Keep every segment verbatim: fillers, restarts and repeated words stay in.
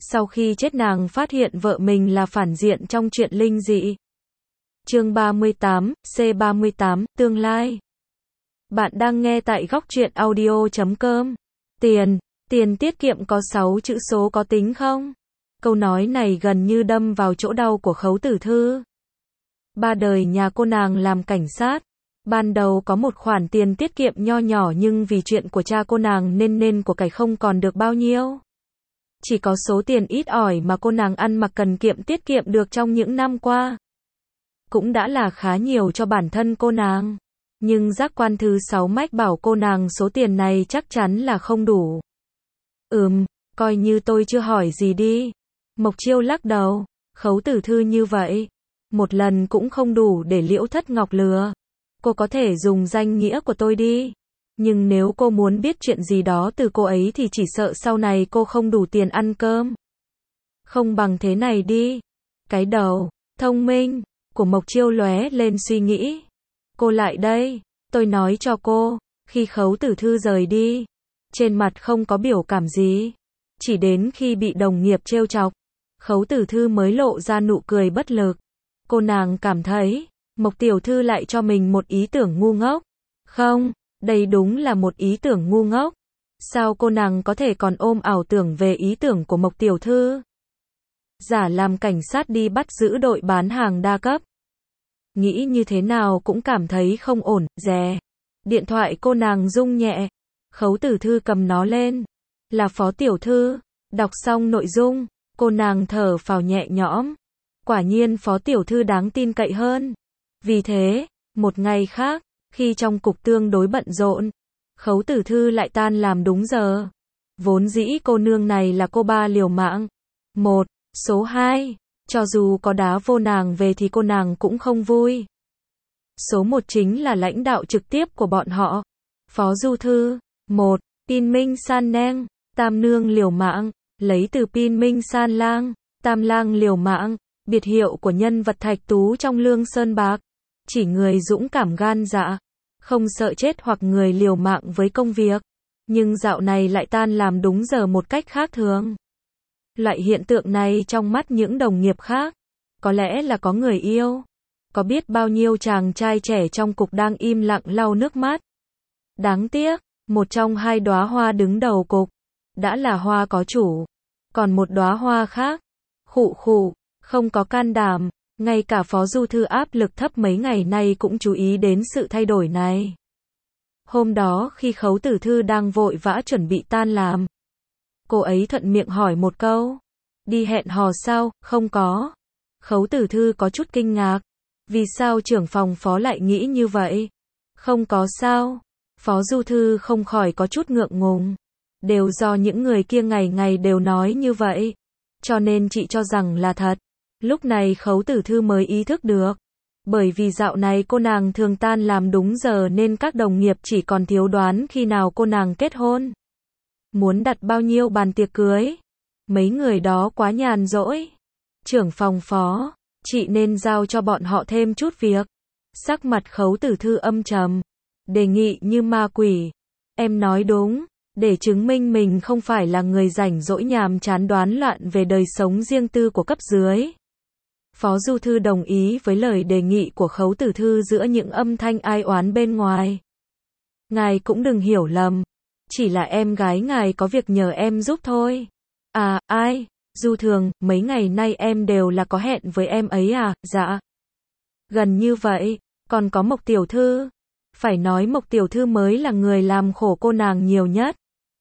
Sau khi chết nàng phát hiện vợ mình là phản diện trong chuyện linh dị. Chương ba mươi tám, C ba mươi tám, tương lai. Bạn đang nghe tại góc truyện audio chấm com. Tiền, tiền tiết kiệm có sáu chữ số có tính không? Câu nói này gần như đâm vào chỗ đau của Khấu Tử Thư. Ba đời nhà cô nàng làm cảnh sát. Ban đầu có một khoản tiền tiết kiệm nho nhỏ nhưng vì chuyện của cha cô nàng nên nên của cải không còn được bao nhiêu. Chỉ có số tiền ít ỏi mà cô nàng ăn mặc cần kiệm tiết kiệm được trong những năm qua. Cũng đã là khá nhiều cho bản thân cô nàng. Nhưng giác quan thứ sáu mách bảo cô nàng số tiền này chắc chắn là không đủ. Ừm, coi như tôi chưa hỏi gì đi. Mộc Chiêu lắc đầu, Khấu Tử Thư như vậy. Một lần cũng không đủ để Liễu Thất Ngọc lừa. Cô có thể dùng danh nghĩa của tôi đi. Nhưng nếu cô muốn biết chuyện gì đó từ cô ấy thì chỉ sợ sau này cô không đủ tiền ăn cơm. Không bằng thế này đi. Cái đầu, thông minh, của Mộc Chiêu lóe lên suy nghĩ. Cô lại đây, tôi nói cho cô, khi Khấu Tử Thư rời đi, trên mặt không có biểu cảm gì. Chỉ đến khi bị đồng nghiệp trêu chọc, Khấu Tử Thư mới lộ ra nụ cười bất lực. Cô nàng cảm thấy, Mộc Tiểu Thư lại cho mình một ý tưởng ngu ngốc. Không, đây đúng là một ý tưởng ngu ngốc. Sao cô nàng có thể còn ôm ảo tưởng về ý tưởng của Mộc Tiểu Thư? Giả làm cảnh sát đi bắt giữ đội bán hàng đa cấp. Nghĩ như thế nào cũng cảm thấy không ổn, dè. Điện thoại cô nàng rung nhẹ. Khấu Tử Thư cầm nó lên. Là Phó Tiểu Thư. Đọc xong nội dung, cô nàng thở phào nhẹ nhõm. Quả nhiên Phó Tiểu Thư đáng tin cậy hơn. Vì thế, một ngày khác, khi trong cục tương đối bận rộn, Khấu Tử Thư lại tan làm đúng giờ. Vốn dĩ cô nương này là cô ba liều mạng. Một, số hai, cho dù có đá vô nàng về thì cô nàng cũng không vui. Số một chính là lãnh đạo trực tiếp của bọn họ. Phó Du Thư. Một, Pin Minh San Neng, Tam Nương liều mạng, lấy từ Pin Minh San Lang, Tam Lang liều mạng, biệt hiệu của nhân vật thạch tú trong Lương Sơn Bạc. Chỉ người dũng cảm gan dạ, không sợ chết hoặc người liều mạng với công việc. Nhưng dạo này lại tan làm đúng giờ một cách khác thường. Loại hiện tượng này trong mắt những đồng nghiệp khác, có lẽ là có người yêu. Có biết bao nhiêu chàng trai trẻ trong cục đang im lặng lau nước mắt. Đáng tiếc, một trong hai đóa hoa đứng đầu cục, đã là hoa có chủ. Còn một đóa hoa khác, khụ khụ, không có can đảm. Ngay cả Phó Du Thư áp lực thấp mấy ngày nay cũng chú ý đến sự thay đổi này. Hôm đó khi Khấu Tử Thư đang vội vã chuẩn bị tan làm, cô ấy thuận miệng hỏi một câu. Đi hẹn hò sao? Không có. Khấu Tử Thư có chút kinh ngạc. Vì sao trưởng phòng Phó lại nghĩ như vậy? Không có sao. Phó Du Thư không khỏi có chút ngượng ngùng. Đều do những người kia ngày ngày đều nói như vậy. Cho nên chị cho rằng là thật. Lúc này Khấu Tử Thư mới ý thức được. Bởi vì dạo này cô nàng thường tan làm đúng giờ nên các đồng nghiệp chỉ còn thiếu đoán khi nào cô nàng kết hôn. Muốn đặt bao nhiêu bàn tiệc cưới? Mấy người đó quá nhàn rỗi. Trưởng phòng Phó, chị nên giao cho bọn họ thêm chút việc. Sắc mặt Khấu Tử Thư âm trầm. Đề nghị như ma quỷ. Em nói đúng, để chứng minh mình không phải là người rảnh rỗi nhàm chán đoán loạn về đời sống riêng tư của cấp dưới. Phó Du Thư đồng ý với lời đề nghị của Khấu Tử Thư giữa những âm thanh ai oán bên ngoài. Ngài cũng đừng hiểu lầm. Chỉ là em gái ngài có việc nhờ em giúp thôi. À, ai? Du Thường, mấy ngày nay em đều là có hẹn với em ấy à? Dạ. Gần như vậy, còn có Mộc Tiểu Thư. Phải nói Mộc Tiểu Thư mới là người làm khổ cô nàng nhiều nhất.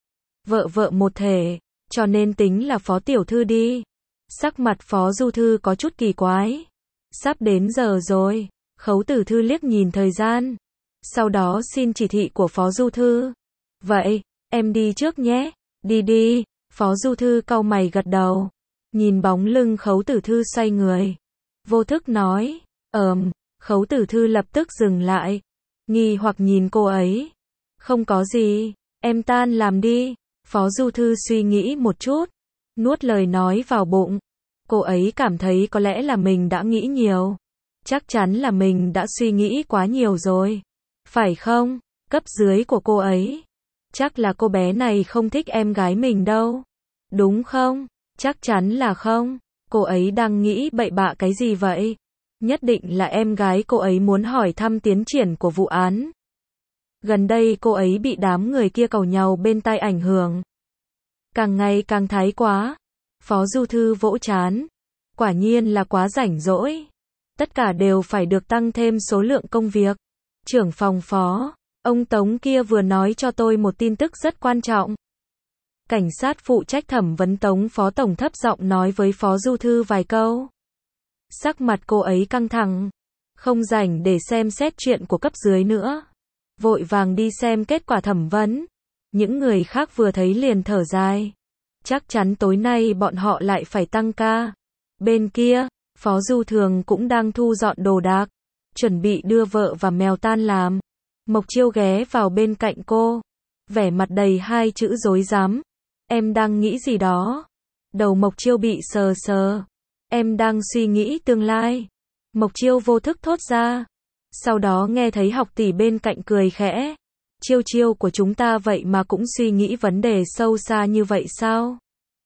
Vợ vợ một thể, cho nên tính là Phó Tiểu Thư đi. Sắc mặt Phó Du Thư có chút kỳ quái. Sắp đến giờ rồi. Khấu Tử Thư liếc nhìn thời gian. Sau đó xin chỉ thị của Phó Du Thư. Vậy, em đi trước nhé. Đi đi. Phó Du Thư cau mày gật đầu. Nhìn bóng lưng Khấu Tử Thư xoay người. Vô thức nói. Ờm. Khấu Tử Thư lập tức dừng lại. Nghi hoặc nhìn cô ấy. Không có gì. Em tan làm đi. Phó Du Thư suy nghĩ một chút. Nuốt lời nói vào bụng. Cô ấy cảm thấy có lẽ là mình đã nghĩ nhiều. Chắc chắn là mình đã suy nghĩ quá nhiều rồi. Phải không? Cấp dưới của cô ấy. Chắc là cô bé này không thích em gái mình đâu. Đúng không? Chắc chắn là không. Cô ấy đang nghĩ bậy bạ cái gì vậy? Nhất định là em gái cô ấy muốn hỏi thăm tiến triển của vụ án. Gần đây cô ấy bị đám người kia càu nhàu bên tai ảnh hưởng. Càng ngày càng thái quá. Phó Du Thư vỗ trán. Quả nhiên là quá rảnh rỗi. Tất cả đều phải được tăng thêm số lượng công việc. Trưởng phòng Phó, ông Tống kia vừa nói cho tôi một tin tức rất quan trọng. Cảnh sát phụ trách thẩm vấn Tống Phó Tổng thấp giọng nói với Phó Du Thư vài câu. Sắc mặt cô ấy căng thẳng. Không rảnh để xem xét chuyện của cấp dưới nữa. Vội vàng đi xem kết quả thẩm vấn. Những người khác vừa thấy liền thở dài. Chắc chắn tối nay bọn họ lại phải tăng ca. Bên kia, Phó Du Thường cũng đang thu dọn đồ đạc, chuẩn bị đưa vợ và mèo tan làm. Mộc Chiêu ghé vào bên cạnh cô, vẻ mặt đầy hai chữ rối rắm. Em đang nghĩ gì đó? Đầu Mộc Chiêu bị sờ sờ. Em đang suy nghĩ tương lai. Mộc Chiêu vô thức thốt ra. Sau đó nghe thấy học tỷ bên cạnh cười khẽ. Chiêu chiêu của chúng ta vậy mà cũng suy nghĩ vấn đề sâu xa như vậy sao?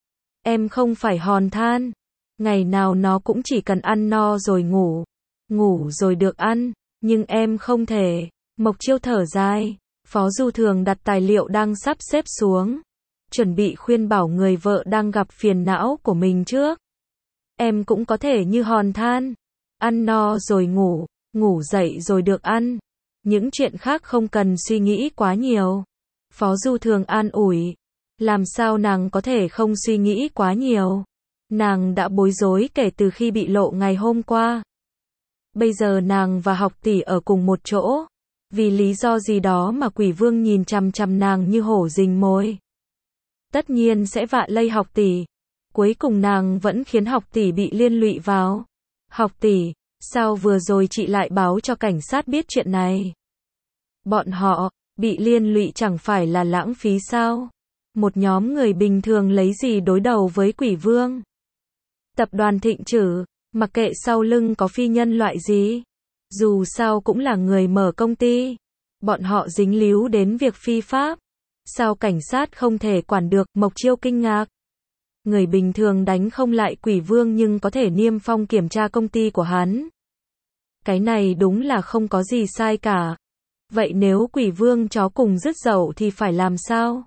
Em không phải hòn than. Ngày nào nó cũng chỉ cần ăn no rồi ngủ. Ngủ rồi được ăn. Nhưng em không thể. Mộc Chiêu thở dài. Phó Du Thường đặt tài liệu đang sắp xếp xuống. Chuẩn bị khuyên bảo người vợ đang gặp phiền não của mình trước. Em cũng có thể như hòn than. Ăn no rồi ngủ. Ngủ dậy rồi được ăn. Những chuyện khác không cần suy nghĩ quá nhiều. Phó Du Thường an ủi. Làm sao nàng có thể không suy nghĩ quá nhiều? Nàng đã bối rối kể từ khi bị lộ ngày hôm qua. Bây giờ nàng và học tỷ ở cùng một chỗ. Vì lý do gì đó mà Quỷ Vương nhìn chằm chằm nàng như hổ rình mồi. Tất nhiên sẽ vạ lây học tỷ. Cuối cùng nàng vẫn khiến học tỷ bị liên lụy vào. Học tỷ, sao vừa rồi chị lại báo cho cảnh sát biết chuyện này? Bọn họ bị liên lụy chẳng phải là lãng phí sao? Một nhóm người bình thường lấy gì đối đầu với Quỷ Vương? Tập đoàn Thịnh Trử, mặc kệ sau lưng có phi nhân loại gì, dù sao cũng là người mở công ty. Bọn họ dính líu đến việc phi pháp. Sao cảnh sát không thể quản được? Mộc Chiêu kinh ngạc. Người bình thường đánh không lại Quỷ Vương nhưng có thể niêm phong kiểm tra công ty của hắn. Cái này đúng là không có gì sai cả. Vậy nếu Quỷ Vương chó cùng dứt dậu thì phải làm sao?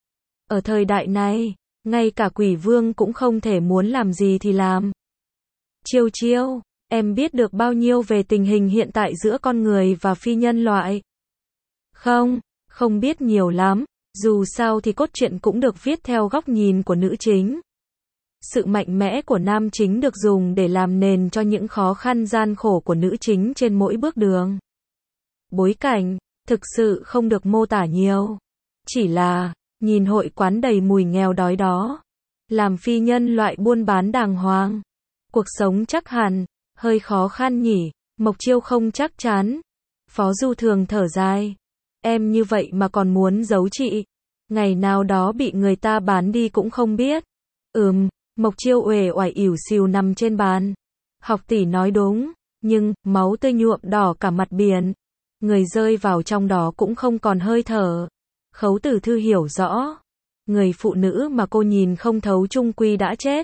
Ở thời đại này, ngay cả Quỷ Vương cũng không thể muốn làm gì thì làm. Chiêu chiêu, em biết được bao nhiêu về tình hình hiện tại giữa con người và phi nhân loại? Không, không biết nhiều lắm. Dù sao thì cốt truyện cũng được viết theo góc nhìn của nữ chính. Sự mạnh mẽ của nam chính được dùng để làm nền cho những khó khăn gian khổ của nữ chính trên mỗi bước đường. Bối cảnh, thực sự không được mô tả nhiều. Chỉ là, nhìn hội quán đầy mùi nghèo đói đó. Làm phi nhân loại buôn bán đàng hoàng. Cuộc sống chắc hẳn, hơi khó khăn nhỉ. Mộc Chiêu không chắc chắn. Phó Du Thường thở dài. Em như vậy mà còn muốn giấu chị. Ngày nào đó bị người ta bán đi cũng không biết. Ừm, Mộc Chiêu uể oải ỉu xìu nằm trên bàn. Học tỷ nói đúng, nhưng, máu tươi nhuộm đỏ cả mặt biển. Người rơi vào trong đó cũng không còn hơi thở. Khấu Tử Thư hiểu rõ. Người phụ nữ mà cô nhìn không thấu chung quy đã chết.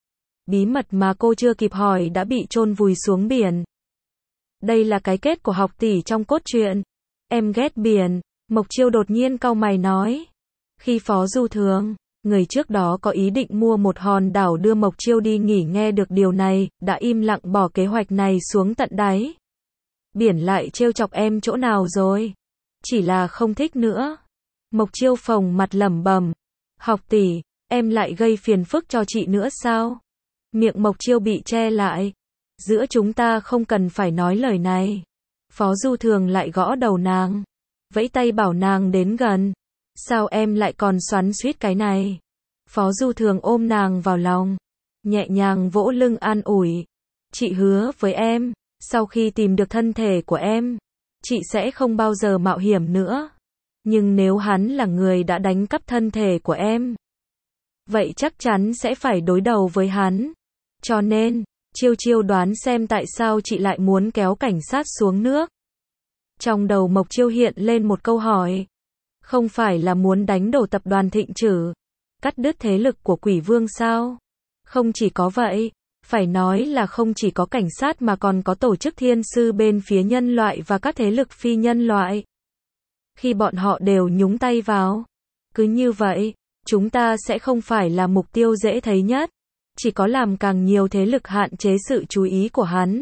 Bí mật mà cô chưa kịp hỏi đã bị chôn vùi xuống biển. Đây là cái kết của học tỷ trong cốt truyện. Em ghét biển. Mộc Chiêu đột nhiên cau mày nói. Khi Phó Du Thường, người trước đó có ý định mua một hòn đảo đưa Mộc Chiêu đi nghỉ, nghe được điều này, đã im lặng bỏ kế hoạch này xuống tận đáy. Biển lại trêu chọc em chỗ nào rồi? Chỉ là không thích nữa. Mộc Chiêu phồng mặt lẩm bẩm. Học tỷ, em lại gây phiền phức cho chị nữa sao? Miệng Mộc Chiêu bị che lại. Giữa chúng ta không cần phải nói lời này. Phó Du Thường lại gõ đầu nàng. Vẫy tay bảo nàng đến gần. Sao em lại còn xoắn xuýt cái này? Phó Du Thường ôm nàng vào lòng. Nhẹ nhàng vỗ lưng an ủi. Chị hứa với em, sau khi tìm được thân thể của em, chị sẽ không bao giờ mạo hiểm nữa. Nhưng nếu hắn là người đã đánh cắp thân thể của em, vậy chắc chắn sẽ phải đối đầu với hắn. Cho nên, Chiêu Chiêu đoán xem tại sao chị lại muốn kéo cảnh sát xuống nước. Trong đầu Mộc Chiêu hiện lên một câu hỏi. Không phải là muốn đánh đổ tập đoàn Thịnh Trử, cắt đứt thế lực của Quỷ Vương sao? Không chỉ có vậy, phải nói là không chỉ có cảnh sát mà còn có tổ chức thiên sư bên phía nhân loại và các thế lực phi nhân loại. Khi bọn họ đều nhúng tay vào, cứ như vậy, chúng ta sẽ không phải là mục tiêu dễ thấy nhất, chỉ có làm càng nhiều thế lực hạn chế sự chú ý của hắn,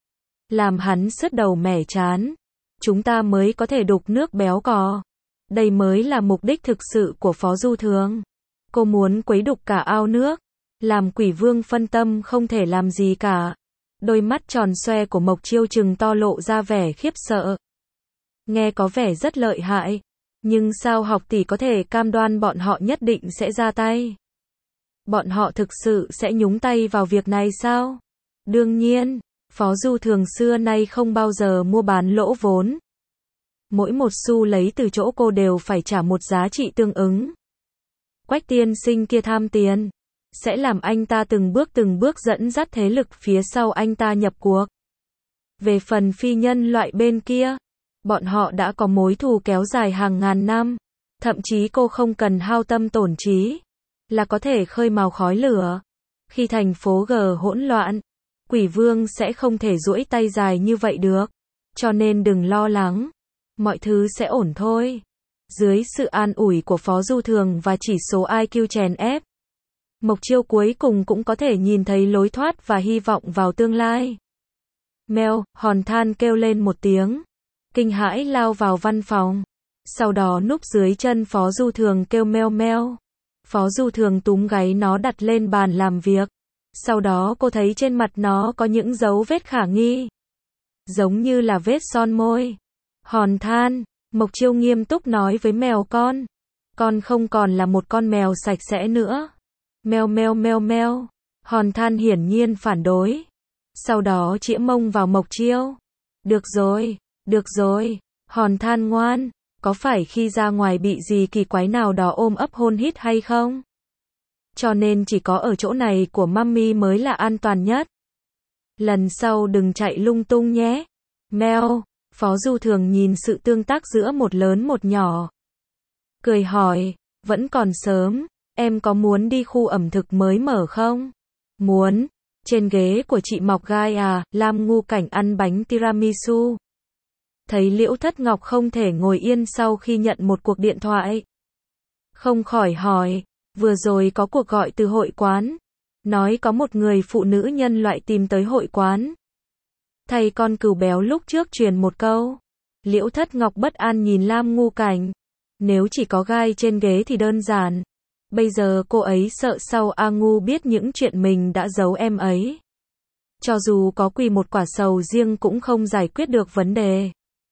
làm hắn sứt đầu mẻ chán, chúng ta mới có thể đục nước béo cò. Đây mới là mục đích thực sự của Phó Du Thường. Cô muốn quấy đục cả ao nước, làm Quỷ Vương phân tâm không thể làm gì cả. Đôi mắt tròn xoe của Mộc Chiêu trừng to lộ ra vẻ khiếp sợ. Nghe có vẻ rất lợi hại, nhưng sao học tỷ có thể cam đoan bọn họ nhất định sẽ ra tay? Bọn họ thực sự sẽ nhúng tay vào việc này sao? Đương nhiên, Phó Du Thường xưa nay không bao giờ mua bán lỗ vốn. Mỗi một xu lấy từ chỗ cô đều phải trả một giá trị tương ứng. Quách tiên sinh kia tham tiền, sẽ làm anh ta từng bước từng bước dẫn dắt thế lực phía sau anh ta nhập cuộc. Về phần phi nhân loại bên kia, bọn họ đã có mối thù kéo dài hàng ngàn năm, thậm chí cô không cần hao tâm tổn trí, là có thể khơi mào khói lửa. Khi thành phố G hỗn loạn, Quỷ Vương sẽ không thể duỗi tay dài như vậy được, cho nên đừng lo lắng, mọi thứ sẽ ổn thôi. Dưới sự an ủi của Phó Du Thường và chỉ số i kiu chèn ép, Mộc Chiêu cuối cùng cũng có thể nhìn thấy lối thoát và hy vọng vào tương lai. Mèo, Hòn Than kêu lên một tiếng, kinh hãi lao vào văn phòng, sau đó núp dưới chân Phó Du Thường kêu meo meo. Phó Du Thường túm gáy nó đặt lên bàn làm việc, sau đó cô thấy trên mặt nó có những dấu vết khả nghi, giống như là vết son môi. Hòn Than, Mộc Chiêu nghiêm túc nói với mèo con, con không còn là một con mèo sạch sẽ nữa. Meo meo meo meo, Hòn Than hiển nhiên phản đối, sau đó chĩa mông vào Mộc Chiêu. Được rồi, được rồi, Hòn Than ngoan, có phải khi ra ngoài bị gì kỳ quái nào đó ôm ấp hôn hít hay không? Cho nên chỉ có ở chỗ này của mummy mới là an toàn nhất. Lần sau đừng chạy lung tung nhé. Meo, Phó Du Thường nhìn sự tương tác giữa một lớn một nhỏ, cười hỏi, vẫn còn sớm, em có muốn đi khu ẩm thực mới mở không? Muốn. Trên ghế của chị mọc gai à? Lam Ngu Cảnh ăn bánh tiramisu. Thấy Liễu Thất Ngọc không thể ngồi yên sau khi nhận một cuộc điện thoại, không khỏi hỏi, vừa rồi có cuộc gọi từ hội quán, nói có một người phụ nữ nhân loại tìm tới hội quán. Thầy con cừu béo lúc trước truyền một câu. Liễu Thất Ngọc bất an nhìn Lam Ngu Cảnh. Nếu chỉ có gai trên ghế thì đơn giản. Bây giờ cô ấy sợ sau A Ngu biết những chuyện mình đã giấu em ấy. Cho dù có quỳ một quả sầu riêng cũng không giải quyết được vấn đề.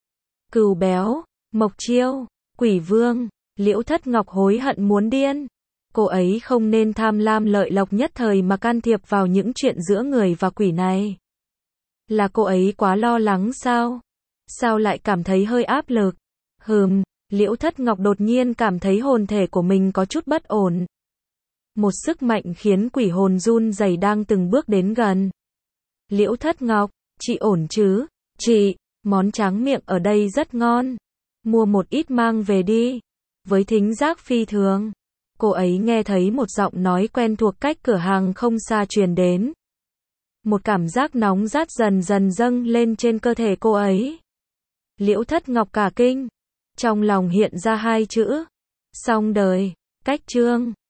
Cừu béo, Mộc Chiêu, Quỷ Vương, Liễu Thất Ngọc hối hận muốn điên. Cô ấy không nên tham lam lợi lộc nhất thời mà can thiệp vào những chuyện giữa người và quỷ này. Là cô ấy quá lo lắng sao? Sao lại cảm thấy hơi áp lực? Hừm, Liễu Thất Ngọc đột nhiên cảm thấy hồn thể của mình có chút bất ổn. Một sức mạnh khiến quỷ hồn run rẩy đang từng bước đến gần. Liễu Thất Ngọc, chị ổn chứ? Chị, món tráng miệng ở đây rất ngon. Mua một ít mang về đi. Với thính giác phi thường, cô ấy nghe thấy một giọng nói quen thuộc cách cửa hàng không xa truyền đến. Một cảm giác nóng rát dần dần dâng lên trên cơ thể cô ấy. Liễu Thất Ngọc cả kinh, trong lòng hiện ra hai chữ, xong đời. Cách chương